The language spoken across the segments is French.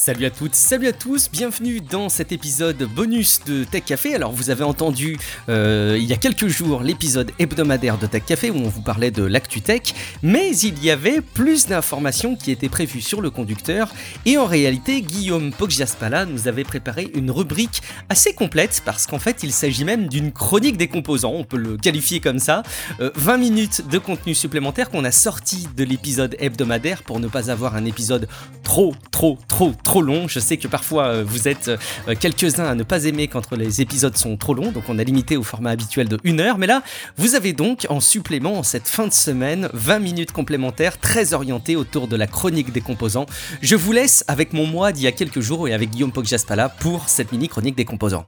Salut à toutes, salut à tous, bienvenue dans cet épisode bonus de Tech Café. Alors vous avez entendu il y a quelques jours l'épisode hebdomadaire de Tech Café où on vous parlait de l'actu tech, mais il y avait plus d'informations qui étaient prévues sur le conducteur et en réalité Guillaume Poggiaspala nous avait préparé une rubrique assez complète parce qu'en fait il s'agit même d'une chronique des composants, on peut le qualifier comme ça, 20 minutes de contenu supplémentaire qu'on a sorti de l'épisode hebdomadaire pour ne pas avoir un épisode trop long. Je sais que parfois vous êtes quelques-uns à ne pas aimer quand les épisodes sont trop longs, donc on a limité au format habituel de 1 heure, mais là vous avez donc en supplément en cette fin de semaine 20 minutes complémentaires très orientées autour de la chronique des composants. Je vous laisse avec mon moi d'il y a quelques jours et avec Guillaume Poggiaspala pour cette mini chronique des composants.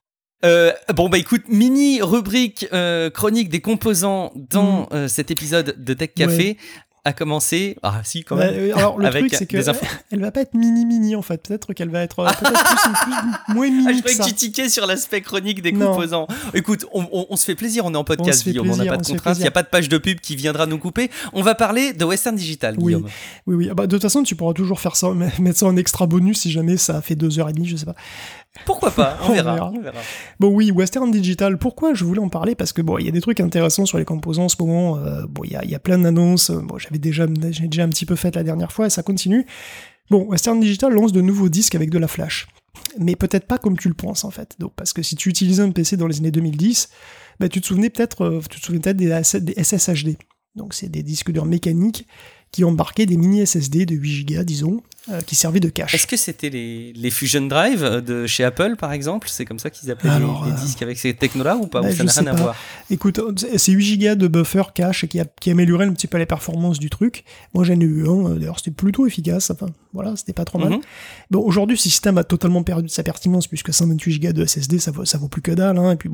Écoute, mini rubrique chronique des composants dans cet épisode de Tech Café. Ouais. A commencer, quand même. Alors le truc c'est que elle va pas être mini en fait, peut-être qu'elle va être plus moins mini. Je croyais que tu tiquais sur l'aspect chronique des composants. Écoute, on se fait plaisir, on est en podcast, Guillaume, on n'a pas de contraintes, il n'y a pas de page de pub qui viendra nous couper. On va parler de Western Digital, Guillaume. Oui. De toute façon, tu pourras toujours faire ça, mettre ça en extra bonus si jamais ça fait 2h30, je sais pas. Pourquoi pas, on verra. Bon oui, Western Digital, pourquoi je voulais en parler? Parce que il y a des trucs intéressants sur les composants en ce moment, il y a plein d'annonces, j'ai déjà un petit peu fait la dernière fois et ça continue. Western Digital lance de nouveaux disques avec de la flash. Mais peut-être pas comme tu le penses en fait. Donc, parce que si tu utilisais un PC dans les années 2010, tu te souvenais peut-être des SSHD. Donc c'est des disques durs mécaniques qui embarquaient des mini SSD de 8 Go, disons, qui servaient de cache. Est-ce que c'était les Fusion Drive de chez Apple, par exemple? C'est comme ça qu'ils appelaient les disques avec ces technos-là ou pas? Ou ça n'a rien à voir? Écoute, c'est 8 Go de buffer cache qui améliorait un petit peu les performances du truc. Moi, j'en ai eu un, d'ailleurs, c'était plutôt efficace. Enfin, voilà, c'était pas trop mal. Aujourd'hui, ce système a totalement perdu de sa pertinence puisque 128 Go de SSD, ça vaut plus que dalle. Et puis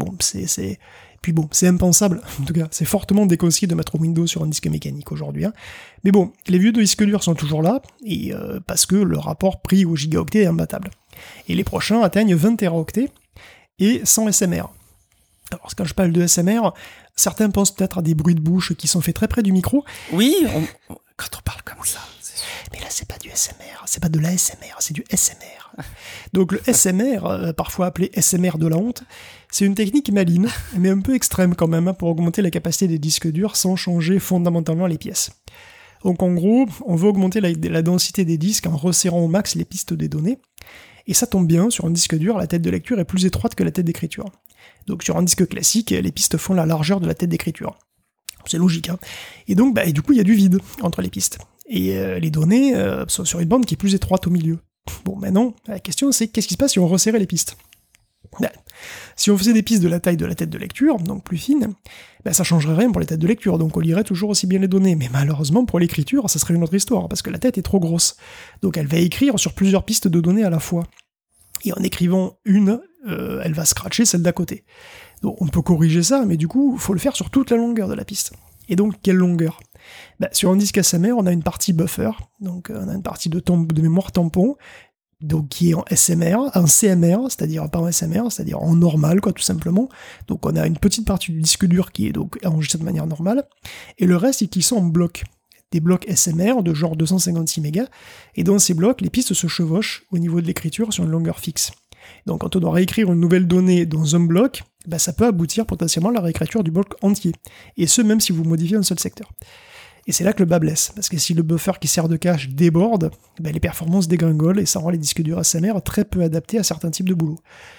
c'est impensable. En tout cas, c'est fortement déconseillé de mettre Windows sur un disque mécanique aujourd'hui. Mais les vieux disques durs sont toujours là, et parce que le rapport prix au gigaoctet est imbattable. Et les prochains atteignent 20 teraoctets et 100 SMR. Alors quand je parle de SMR, certains pensent peut-être à des bruits de bouche qui sont faits très près du micro. Oui, quand on parle comme ça. Mais là, c'est pas du SMR, c'est pas de l'ASMR, c'est du SMR. Donc le SMR, parfois appelé SMR de la honte, c'est une technique maligne, mais un peu extrême quand même, pour augmenter la capacité des disques durs sans changer fondamentalement les pièces. Donc en gros, on veut augmenter la densité des disques en resserrant au max les pistes des données, et ça tombe bien, sur un disque dur, la tête de lecture est plus étroite que la tête d'écriture. Donc sur un disque classique, les pistes font la largeur de la tête d'écriture. C'est logique, Et donc, du coup, il y a du vide entre les pistes. Et les données sont sur une bande qui est plus étroite au milieu. Maintenant, la question c'est qu'est-ce qui se passe si on resserrait les pistes? Si on faisait des pistes de la taille de la tête de lecture, donc plus fines, ça changerait rien pour les têtes de lecture, donc on lirait toujours aussi bien les données. Mais malheureusement, pour l'écriture, ça serait une autre histoire, parce que la tête est trop grosse. Donc elle va écrire sur plusieurs pistes de données à la fois. Et en écrivant une, elle va scratcher celle d'à côté. Donc on peut corriger ça, mais du coup, il faut le faire sur toute la longueur de la piste. Et donc, quelle longueur? Sur un disque SMR, on a une partie buffer, donc on a une partie de mémoire tampon, donc qui est en SMR, en CMR, c'est-à-dire pas en SMR, c'est-à-dire en normal, tout simplement. Donc on a une petite partie du disque dur qui est donc enregistrée de manière normale, et le reste, qui sont en blocs. Des blocs SMR de genre 256 mégas, et dans ces blocs, les pistes se chevauchent au niveau de l'écriture sur une longueur fixe. Donc quand on doit réécrire une nouvelle donnée dans un bloc, ça peut aboutir potentiellement à la réécriture du bloc entier, et ce même si vous modifiez un seul secteur. Et c'est là que le bas blesse, parce que si le buffer qui sert de cache déborde, les performances dégringolent et ça rend les disques durs SMR très peu adaptés à certains types de boulot.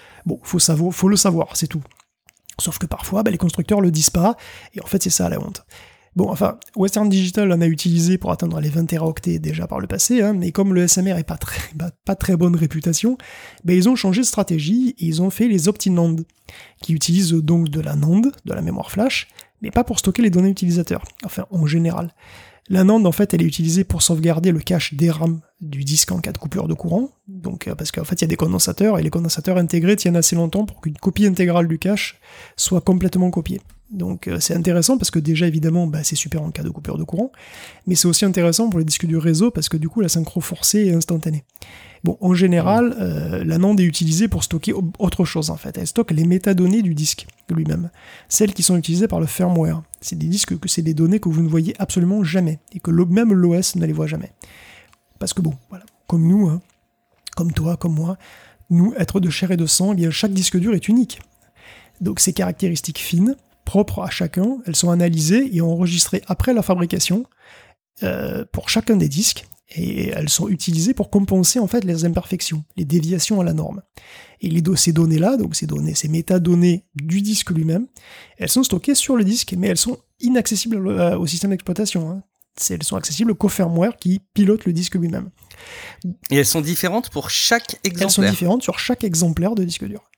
Faut le savoir, c'est tout. Sauf que parfois, les constructeurs le disent pas, et en fait c'est ça la honte. Western Digital en a utilisé pour atteindre les 20 teraoctets déjà par le passé, mais comme le SMR est pas très bonne réputation, ils ont changé de stratégie et ils ont fait les OptiNAND, qui utilisent donc de la NAND, de la mémoire flash, mais pas pour stocker les données utilisateurs, enfin en général. La NAND, en fait, elle est utilisée pour sauvegarder le cache DRAM du disque en cas de coupure de courant, donc parce qu'en fait, il y a des condensateurs, et les condensateurs intégrés tiennent assez longtemps pour qu'une copie intégrale du cache soit complètement copiée. Donc c'est intéressant parce que déjà, évidemment, c'est super en cas de coupure de courant, mais c'est aussi intéressant pour les disques du réseau parce que du coup, la synchro forcée est instantanée. En général, la NAND est utilisée pour stocker autre chose, en fait. Elle stocke les métadonnées du disque lui-même, celles qui sont utilisées par le firmware. C'est des données que vous ne voyez absolument jamais, et que même l'OS ne les voit jamais. Parce que comme nous, comme toi, comme moi, nous, êtres de chair et de sang, eh bien, chaque disque dur est unique. Donc ces caractéristiques fines, propres à chacun, elles sont analysées et enregistrées après la fabrication pour chacun des disques, et elles sont utilisées pour compenser en fait les imperfections, les déviations à la norme. Et ces données-là, donc ces métadonnées du disque lui-même, elles sont stockées sur le disque, mais elles sont inaccessibles au système d'exploitation. Hein. Elles sont accessibles qu'au firmware qui pilote le disque lui-même. Et elles sont différentes pour chaque exemplaire. Elles sont différentes sur chaque exemplaire de disque dur.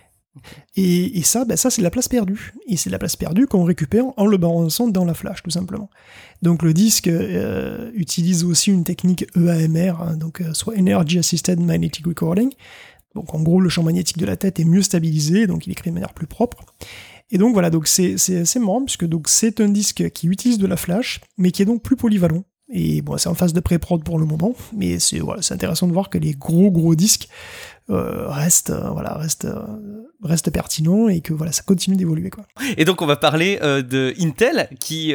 Et ça, ça c'est de la place perdue. Et c'est de la place perdue qu'on récupère en le balançant dans la flash, tout simplement. Donc le disque utilise aussi une technique EAMR, hein, donc soit Energy Assisted Magnetic Recording. Donc en gros, le champ magnétique de la tête est mieux stabilisé, donc il est créé de manière plus propre. Et donc voilà, donc c'est assez marrant, puisque donc, c'est un disque qui utilise de la flash, mais qui est donc plus polyvalent. Et bon, c'est en phase de pré-prod pour le moment, mais c'est intéressant de voir que les gros disques restent pertinents et que voilà, ça continue d'évoluer, quoi. Et donc on va parler de Intel qui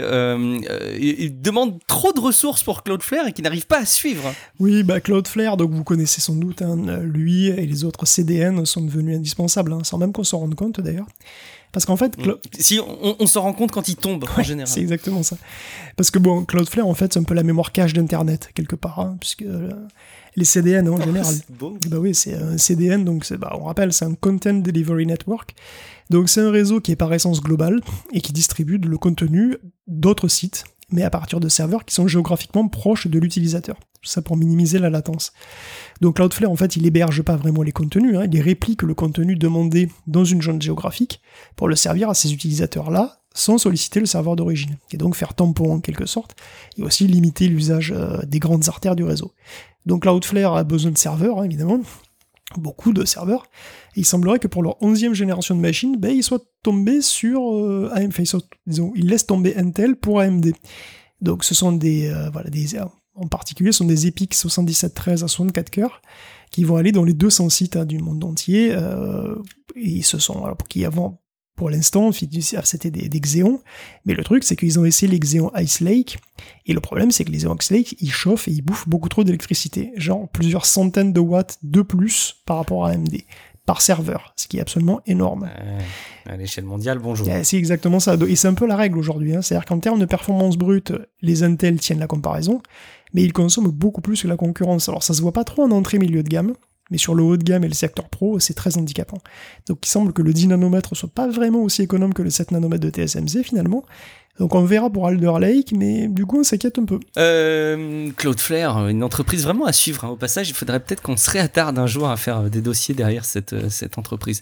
demande trop de ressources pour Cloudflare et qui n'arrive pas à suivre. Oui, Cloudflare, donc vous connaissez sans doute, hein, lui et les autres CDN sont devenus indispensables, hein, sans même qu'on s'en rende compte d'ailleurs. Parce qu'en fait... Si on s'en rend compte quand il tombe, en général. C'est exactement ça. Parce que bon, Cloudflare, en fait, c'est un peu la mémoire cache d'Internet, quelque part, hein, puisque les CDN, en général... C'est beau. Oui, c'est un CDN, donc on rappelle, c'est un Content Delivery Network. Donc c'est un réseau qui est par essence global et qui distribue le contenu d'autres sites, mais à partir de serveurs qui sont géographiquement proches de l'utilisateur. Tout ça pour minimiser la latence. Donc Cloudflare, en fait, il héberge pas vraiment les contenus, hein, il réplique le contenu demandé dans une zone géographique pour le servir à ces utilisateurs-là, sans solliciter le serveur d'origine. Et donc faire tampon en quelque sorte, et aussi limiter l'usage des grandes artères du réseau. Donc Cloudflare a besoin de serveurs, hein, évidemment, beaucoup de serveurs, et il semblerait que pour leur 11e génération de machines, ils soient tombés sur AMD, ils laissent tomber Intel pour AMD. Donc ce sont en particulier, ce sont des EPIC 7713 à 64 cœurs qui vont aller dans les 200 sites du monde entier. Et ce sont, pour l'instant, c'était des Xeon. Mais le truc, c'est qu'ils ont essayé les Xeon Ice Lake. Et le problème, c'est que les Xeon Ice Lake, ils chauffent et ils bouffent beaucoup trop d'électricité. Genre plusieurs centaines de watts de plus par rapport à AMD. Par serveur, ce qui est absolument énorme. À l'échelle mondiale, bonjour. C'est exactement ça. Et c'est un peu la règle aujourd'hui. Hein. C'est-à-dire qu'en termes de performance brute, les Intel tiennent la comparaison, mais ils consomment beaucoup plus que la concurrence. Alors ça se voit pas trop en entrée milieu de gamme, mais sur le haut de gamme et le secteur pro, c'est très handicapant. Donc il semble que le 10 nanomètres soit pas vraiment aussi économe que le 7 nanomètres de TSMC finalement. Donc on verra pour Alder Lake, mais du coup on s'inquiète un peu. Cloudflare, une entreprise vraiment à suivre. Hein. Au passage, il faudrait peut-être qu'on se réattarde un jour à faire des dossiers derrière cette entreprise.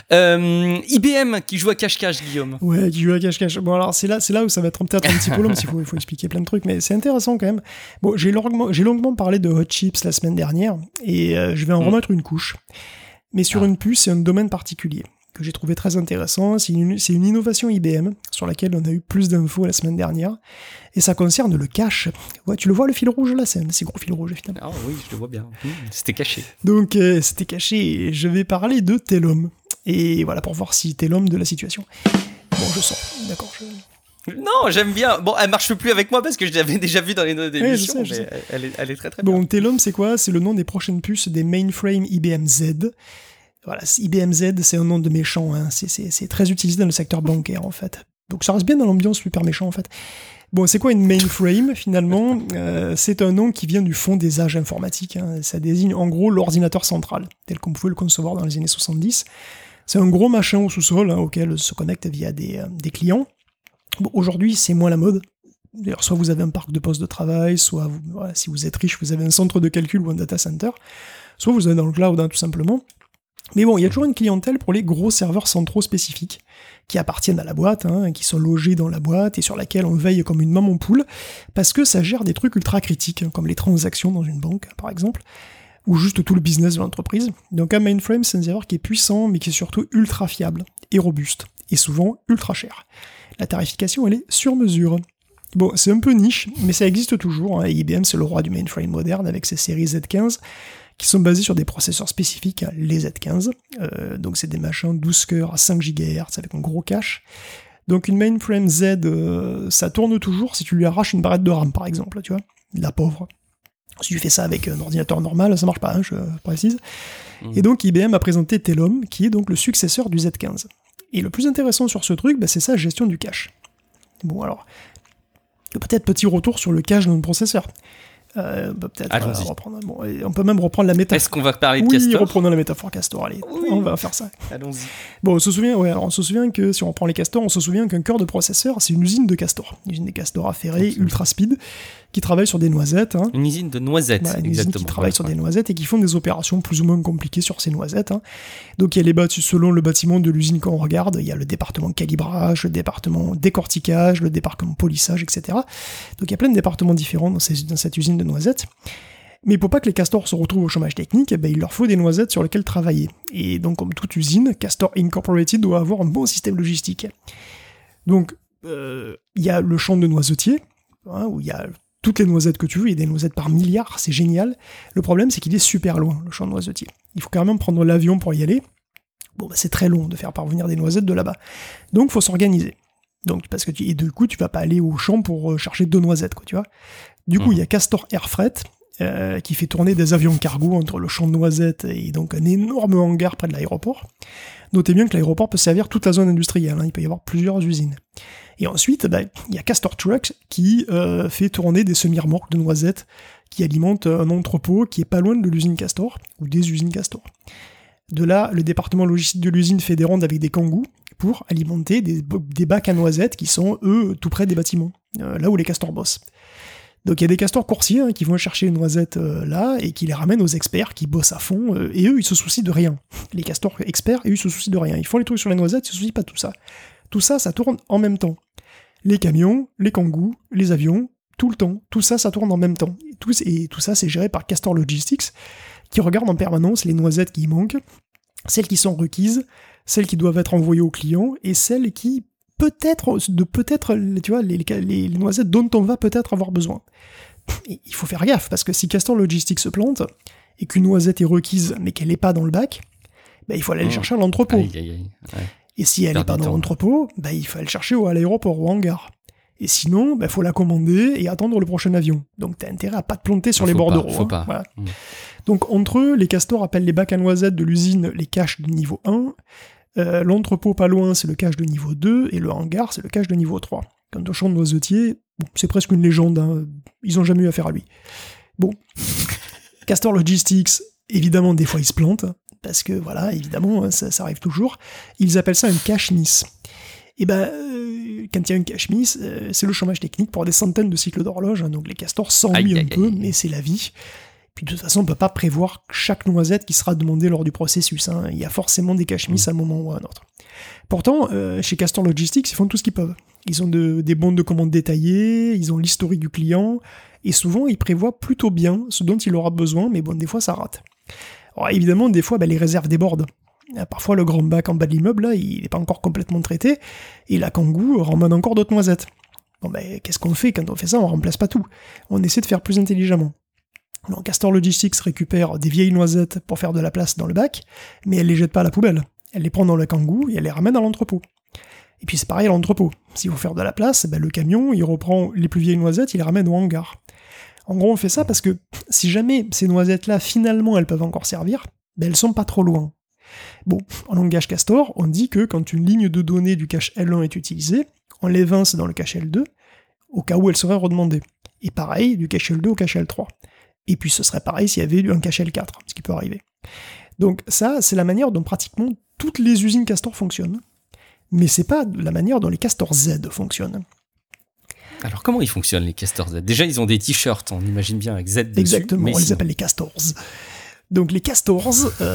IBM qui joue à cache-cache, Guillaume. Ouais, qui joue à cache-cache. Bon alors c'est là où ça va être peut-être un petit peu long, parce qu'il faut expliquer plein de trucs, mais c'est intéressant quand même. Bon, j'ai longuement parlé de Hot Chips la semaine dernière, et je vais en remettre une couche. Mais sur une puce, c'est un domaine particulier que j'ai trouvé très intéressant. C'est une innovation IBM sur laquelle on a eu plus d'infos la semaine dernière, et ça concerne le cache. Ouais, tu le vois, le fil rouge là, c'est un assez gros fil rouge finalement. Ah oui, je le vois bien. C'était caché. Donc c'était caché, et je vais parler de Telum. Et voilà, pour voir si t'es l'homme de la situation. Bon, je sors, d'accord. Non, j'aime bien. Bon, elle marche plus avec moi parce que je l'avais déjà vue dans les notes d'émission, mais elle est très très bien. Bon, Telum, c'est quoi ? C'est le nom des prochaines puces des mainframe IBM Z. Voilà, IBM Z, c'est un nom de méchant, hein. C'est très utilisé dans le secteur bancaire, en fait. Donc ça reste bien dans l'ambiance super méchant, en fait. Bon, c'est quoi une mainframe, finalement ? C'est un nom qui vient du fond des âges informatiques, hein. Ça désigne, en gros, l'ordinateur central, tel qu'on pouvait le concevoir dans les années 70. C'est un gros machin au sous-sol, hein, auquel se connectent via des clients. Bon, aujourd'hui, c'est moins la mode. D'ailleurs, soit vous avez un parc de postes de travail, soit, si vous êtes riche, vous avez un centre de calcul ou un data center, soit vous avez dans le cloud, hein, tout simplement. Mais bon, il y a toujours une clientèle pour les gros serveurs centraux spécifiques, qui appartiennent à la boîte, hein, qui sont logés dans la boîte et sur laquelle on veille comme une maman poule, parce que ça gère des trucs ultra critiques, hein, comme les transactions dans une banque, par exemple, ou juste tout le business de l'entreprise. Donc un mainframe, c'est un serveur qui est puissant, mais qui est surtout ultra fiable et robuste, et souvent ultra cher. La tarification, elle est sur mesure. Bon, c'est un peu niche, mais ça existe toujours, hein, et IBM, c'est le roi du mainframe moderne, avec ses séries Z15, qui sont basés sur des processeurs spécifiques, les Z15. Donc c'est des machins 12 cœurs à 5 GHz avec un gros cache. Donc une mainframe Z, ça tourne toujours si tu lui arraches une barrette de RAM, par exemple, tu vois, la pauvre. Si tu fais ça avec un ordinateur normal, ça marche pas, hein, je précise. Et donc IBM a présenté Telum, qui est donc le successeur du Z15. Et le plus intéressant sur ce truc, c'est sa gestion du cache. Bon alors, peut-être petit retour sur le cache dans le processeur. Peut-être reprendre. Bon, on peut même reprendre la métaphore. Est-ce qu'on va parler de Castor ? Oui, reprenons la métaphore Castor. Allez, on va faire ça. Allons-y. Bon, on se souvient que si on reprend les castors, on se souvient qu'un cœur de processeur, c'est une usine de castors. Une usine de castors affairés, ultra speed, qui travaille sur des noisettes. Hein. Une usine de noisettes, voilà, une exactement. Usine qui travaille sur des noisettes et qui font des opérations plus ou moins compliquées sur ces noisettes. Hein. Donc il y a selon le bâtiment de l'usine qu'on regarde, il y a le département calibrage, le département décortiquage, le département polissage, etc. Donc il y a plein de départements différents dans cette usine de noisettes. Mais pour pas que les castors se retrouvent au chômage technique, il leur faut des noisettes sur lesquelles travailler. Et donc, comme toute usine, Castor Incorporated doit avoir un bon système logistique. Donc, il y a le champ de noisetiers, hein, où il y a toutes les noisettes que tu veux, il y a des noisettes par milliard, c'est génial. Le problème, c'est qu'il est super loin, le champ de noisetiers. Il faut carrément prendre l'avion pour y aller. Bon, c'est très long de faire parvenir des noisettes de là-bas. Donc, il faut s'organiser. Donc, et du coup, tu vas pas aller au champ pour chercher 2 noisettes, quoi, tu vois. Du coup, il y a Castor Air Freight, qui fait tourner des avions cargo entre le champ de noisettes et donc un énorme hangar près de l'aéroport. Notez bien que l'aéroport peut servir toute la zone industrielle, hein, il peut y avoir plusieurs usines. Et ensuite, il y a Castor Trucks qui fait tourner des semi-remorques de noisettes qui alimentent un entrepôt qui est pas loin de l'usine Castor, ou des usines Castor. De là, le département logistique de l'usine fait des rondes avec des kangous pour alimenter des bacs à noisettes qui sont, eux, tout près des bâtiments, là où les castors bossent. Donc il y a des castors coursiers qui vont chercher les noisettes là et qui les ramènent aux experts qui bossent à fond et eux ils se soucient de rien. Les castors experts, eux ils se soucient de rien. Ils font les trucs sur les noisettes, ils se soucient pas de tout ça. Tout ça, ça tourne en même temps. Les camions, les kangous, les avions, tout le temps. Tout ça, ça tourne en même temps. Et tout ça, c'est géré par Castor Logistics qui regarde en permanence les noisettes qui manquent, celles qui sont requises, celles qui doivent être envoyées aux clients et celles qui peut-être, tu vois, les noisettes dont on va peut-être avoir besoin. Et il faut faire gaffe, parce que si Castor Logistics se plante, et qu'une noisette est requise, mais qu'elle n'est pas dans le bac, il faut aller chercher à l'entrepôt. Ouais. Et si elle n'est pas dans l'entrepôt, il faut aller chercher à l'aéroport, au hangar. Et sinon, faut la commander et attendre le prochain avion. Donc t'as intérêt à pas te planter sur les bordereaux. Faut pas. Voilà. Donc entre eux, les castors appellent les bacs à noisettes de l'usine les caches de niveau 1, l'entrepôt pas loin, c'est le cache de niveau 2, et le hangar, c'est le cache de niveau 3. Quant au champ de noisetier, c'est presque une légende, hein. Ils n'ont jamais eu affaire à lui. Bon. Castor Logistics, évidemment, des fois, ils se plantent, parce que, voilà, évidemment, ça arrive toujours. Ils appellent ça un cache miss. Et quand il y a une cache miss, c'est le chômage technique pour des centaines de cycles d'horloge, hein. Donc les castors s'ennuient un peu, mais c'est la vie. Puis de toute façon, on ne peut pas prévoir chaque noisette qui sera demandée lors du processus. Hein. Il y a forcément des cache-miss à un moment ou à un autre. Pourtant, chez Castor Logistics, ils font tout ce qu'ils peuvent. Ils ont des bons de commande détaillés, ils ont l'historique du client, et souvent, ils prévoient plutôt bien ce dont il aura besoin, mais des fois, ça rate. Alors évidemment, des fois, les réserves débordent. Parfois, le grand bac en bas de l'immeuble, là, il n'est pas encore complètement traité, et la kangou ramène encore d'autres noisettes. Qu'est-ce qu'on fait quand on fait ça? On remplace pas tout. On essaie de faire plus intelligemment. Donc Castor Logistics récupère des vieilles noisettes pour faire de la place dans le bac, mais elle les jette pas à la poubelle. Elle les prend dans le kangou et elle les ramène à l'entrepôt. Et puis c'est pareil à l'entrepôt. S'il faut faire de la place, le camion, il reprend les plus vieilles noisettes, il les ramène au hangar. En gros, on fait ça parce que si jamais ces noisettes-là, finalement, elles peuvent encore servir, elles sont pas trop loin. Bon, en langage Castor, on dit que quand une ligne de données du cache L1 est utilisée, on l'évince dans le cache L2, au cas où elle serait redemandée. Et pareil, du cache L2 au cache L3. Et puis ce serait pareil s'il y avait eu un cache L4, ce qui peut arriver. Donc ça, c'est la manière dont pratiquement toutes les usines Castor fonctionnent. Mais c'est pas la manière dont les Castor Z fonctionnent. Alors comment ils fonctionnent les Castor Z? Déjà ils ont des t-shirts, on imagine bien avec Z dessus. Exactement, on les appelle les Castors. Donc les Castors,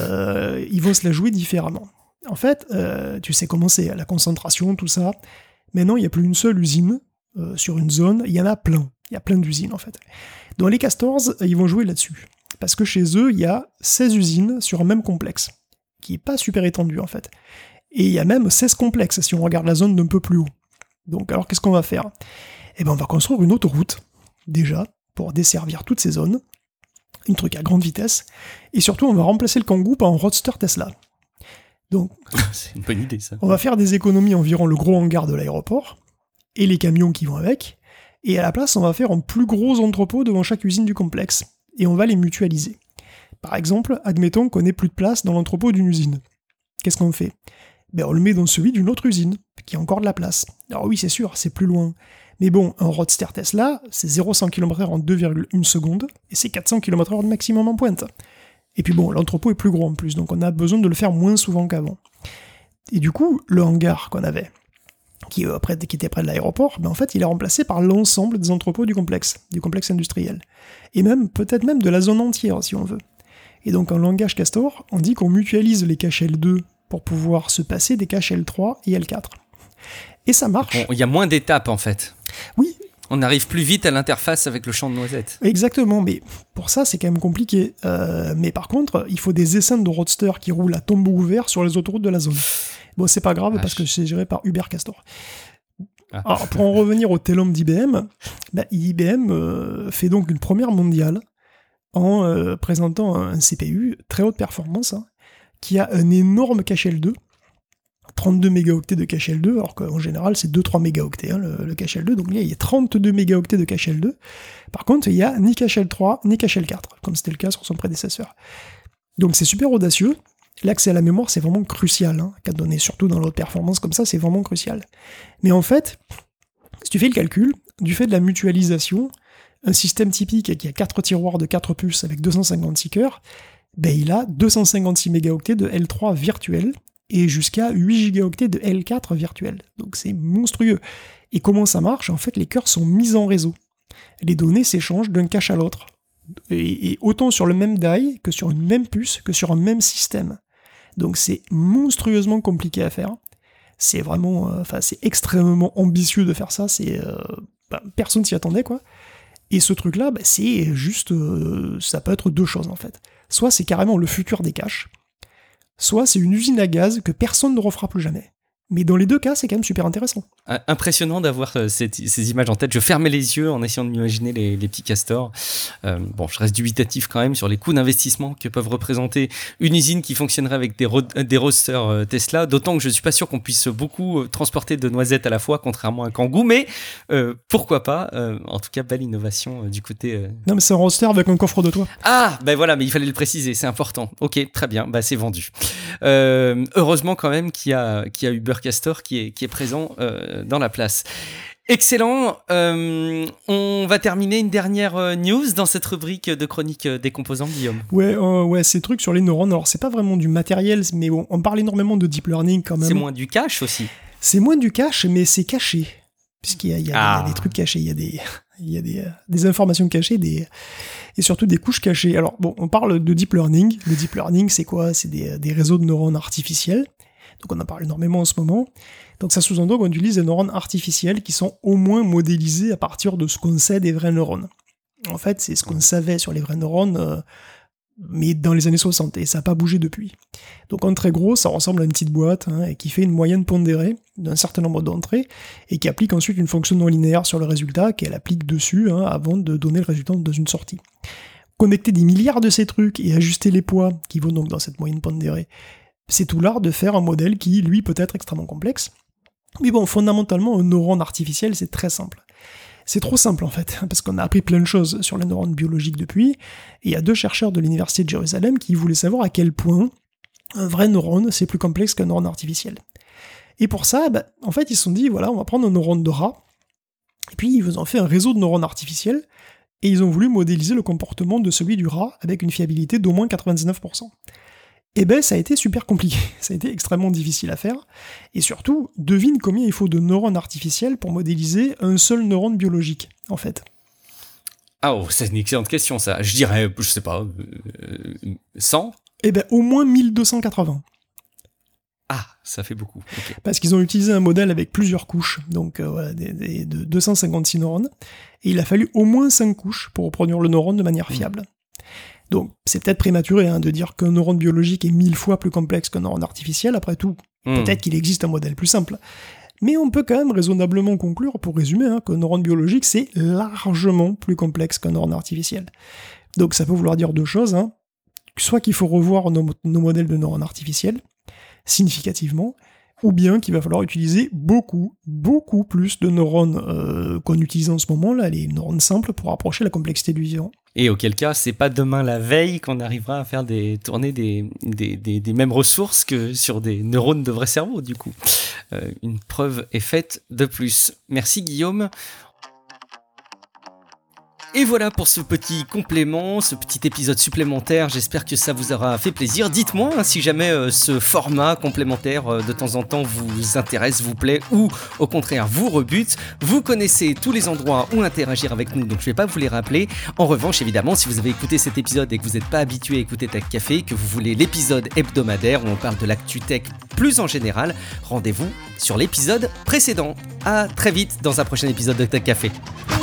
ils vont se la jouer différemment. En fait, tu sais comment c'est, la concentration, tout ça. Maintenant, il n'y a plus une seule usine sur une zone, il y en a plein. Il y a plein d'usines en fait. Donc les Castors, ils vont jouer là-dessus. Parce que chez eux, il y a 16 usines sur un même complexe, qui n'est pas super étendu en fait. Et il y a même 16 complexes si on regarde la zone d'un peu plus haut. Donc alors qu'est-ce qu'on va faire? On va construire une autoroute, déjà, pour desservir toutes ces zones. Un truc à grande vitesse. Et surtout, on va remplacer le kangou par un roadster Tesla. Donc, c'est une bonne idée ça. On va faire des économies environ le gros hangar de l'aéroport, et les camions qui vont avec. Et à la place, on va faire un plus gros entrepôt devant chaque usine du complexe. et on va les mutualiser. Par exemple, admettons qu'on n'ait plus de place dans l'entrepôt d'une usine. Qu'est-ce qu'on fait ? On le met dans celui d'une autre usine, qui a encore de la place. Alors oui, c'est sûr, c'est plus loin. Mais bon, un roadster Tesla, c'est 0-100 km/h en 2,1 secondes, et c'est 400 km/h de maximum en pointe. Et puis bon, l'entrepôt est plus gros en plus, donc on a besoin de le faire moins souvent qu'avant. Et du coup, le hangar qu'on avait, qui était près de l'aéroport, en fait, il est remplacé par l'ensemble des entrepôts du complexe industriel. Et peut-être même de la zone entière, si on veut. Et donc, en langage Castor, on dit qu'on mutualise les caches L2 pour pouvoir se passer des caches L3 et L4. Et ça marche. Il y a moins d'étapes, en fait. Oui. On arrive plus vite à l'interface avec le champ de noisettes. Exactement, mais pour ça, c'est quand même compliqué. Mais par contre, il faut des essaims de roadster qui roulent à tombeau ouvert sur les autoroutes de la zone. Bon, c'est pas grave parce que c'est géré par Uber Castor. Ah. Alors, pour en revenir au Telum d'IBM, IBM fait donc une première mondiale en présentant un CPU très haute performance qui a un énorme cache L2, 32 mégaoctets de cache L2, alors qu'en général c'est 2-3 mégaoctets le cache L2, donc là il y a 32 mégaoctets de cache L2. Par contre, il n'y a ni cache L3 ni cache L4, comme c'était le cas sur son prédécesseur. Donc c'est super audacieux. L'accès à la mémoire, c'est vraiment crucial. Quand on est surtout dans l'haute performance comme ça, c'est vraiment crucial. Mais en fait, si tu fais le calcul, du fait de la mutualisation, un système typique qui a 4 tiroirs de 4 puces avec 256 cœurs, il a 256 mégaoctets de L3 virtuel et jusqu'à 8 gigaoctets de L4 virtuel. Donc c'est monstrueux. Et comment ça marche ? En fait, les cœurs sont mis en réseau. Les données s'échangent d'un cache à l'autre. Et autant sur le même die que sur une même puce, que sur un même système. Donc c'est monstrueusement compliqué à faire. C'est vraiment, c'est extrêmement ambitieux de faire ça. Personne s'y attendait, quoi. Et ce truc-là, c'est juste, ça peut être deux choses en fait. Soit c'est carrément le futur des caches, soit c'est une usine à gaz que personne ne refera plus jamais. Mais dans les deux cas, c'est quand même super intéressant. Impressionnant d'avoir ces images en tête. Je fermais les yeux en essayant de m'imaginer les petits castors. Je reste dubitatif quand même sur les coûts d'investissement que peuvent représenter une usine qui fonctionnerait avec des roadsters Tesla, d'autant que je ne suis pas sûr qu'on puisse beaucoup transporter de noisettes à la fois, contrairement à un Kangoo, mais pourquoi pas. En tout cas, belle innovation du côté... Non, mais c'est un roadster avec un coffre de toit. Ah, voilà, mais il fallait le préciser, c'est important. Ok, très bien, c'est vendu. Heureusement quand même qu'il y a Uber Castor qui est présent dans la place. Excellent. On va terminer une dernière news dans cette rubrique de chronique des composants, Guillaume. Ouais, ces trucs sur les neurones. Alors, c'est pas vraiment du matériel, mais bon, on parle énormément de deep learning quand même. C'est moins du cache aussi. C'est moins du cache, mais c'est caché. Puisqu'il y a des trucs cachés, il y a des informations cachées, et surtout des couches cachées. Alors, bon, on parle de deep learning. Le deep learning, c'est quoi ? C'est des réseaux de neurones artificiels. Donc on en parle énormément en ce moment. Donc ça sous-entend qu'on utilise des neurones artificiels qui sont au moins modélisés à partir de ce qu'on sait des vrais neurones. En fait, c'est ce qu'on savait sur les vrais neurones, mais dans les années 60, et ça n'a pas bougé depuis. Donc en très gros, ça ressemble à une petite boîte et qui fait une moyenne pondérée d'un certain nombre d'entrées, et qui applique ensuite une fonction non linéaire sur le résultat, qu'elle applique dessus avant de donner le résultat dans une sortie. Connecter des milliards de ces trucs et ajuster les poids qui vont donc dans cette moyenne pondérée, c'est tout l'art de faire un modèle qui, lui, peut être extrêmement complexe. Mais bon, fondamentalement, un neurone artificiel, c'est très simple. C'est trop simple, en fait, parce qu'on a appris plein de choses sur les neurones biologiques depuis, et il y a 2 chercheurs de l'Université de Jérusalem qui voulaient savoir à quel point un vrai neurone, c'est plus complexe qu'un neurone artificiel. Et pour ça, en fait, ils se sont dit, voilà, on va prendre un neurone de rat, et puis ils ont fait un réseau de neurones artificiels, et ils ont voulu modéliser le comportement de celui du rat avec une fiabilité d'au moins 99%. Et ça a été super compliqué, ça a été extrêmement difficile à faire, et surtout, devine combien il faut de neurones artificiels pour modéliser un seul neurone biologique, en fait. C'est une excellente question, ça. Je dirais, je sais pas, 100 ? Au moins 1280. Ça fait beaucoup. Okay. Parce qu'ils ont utilisé un modèle avec plusieurs couches, donc de 256 neurones, et il a fallu au moins 5 couches pour reproduire le neurone de manière fiable. Donc, c'est peut-être prématuré de dire qu'un neurone biologique est 1000 fois plus complexe qu'un neurone artificiel. Après tout, peut-être qu'il existe un modèle plus simple. Mais on peut quand même raisonnablement conclure, pour résumer, qu'un neurone biologique, c'est largement plus complexe qu'un neurone artificiel. Donc, ça peut vouloir dire 2 choses. Soit qu'il faut revoir nos modèles de neurones artificiels, significativement, ou bien qu'il va falloir utiliser beaucoup plus de neurones qu'on utilise en ce moment, là, les neurones simples, pour approcher la complexité du vivant. Et auquel cas, c'est pas demain la veille qu'on arrivera à faire tourner des mêmes ressources que sur des neurones de vrai cerveau, du coup. Une preuve est faite de plus. Merci Guillaume. Et voilà pour ce petit complément, ce petit épisode supplémentaire, j'espère que ça vous aura fait plaisir. Dites-moi si jamais ce format complémentaire de temps en temps vous intéresse, vous plaît ou au contraire vous rebute. Vous connaissez tous les endroits où interagir avec nous, donc je ne vais pas vous les rappeler. En revanche, évidemment, si vous avez écouté cet épisode et que vous n'êtes pas habitué à écouter Tech Café, que vous voulez l'épisode hebdomadaire où on parle de l'actu tech plus en général, rendez-vous sur l'épisode précédent. À très vite dans un prochain épisode de Tech Café.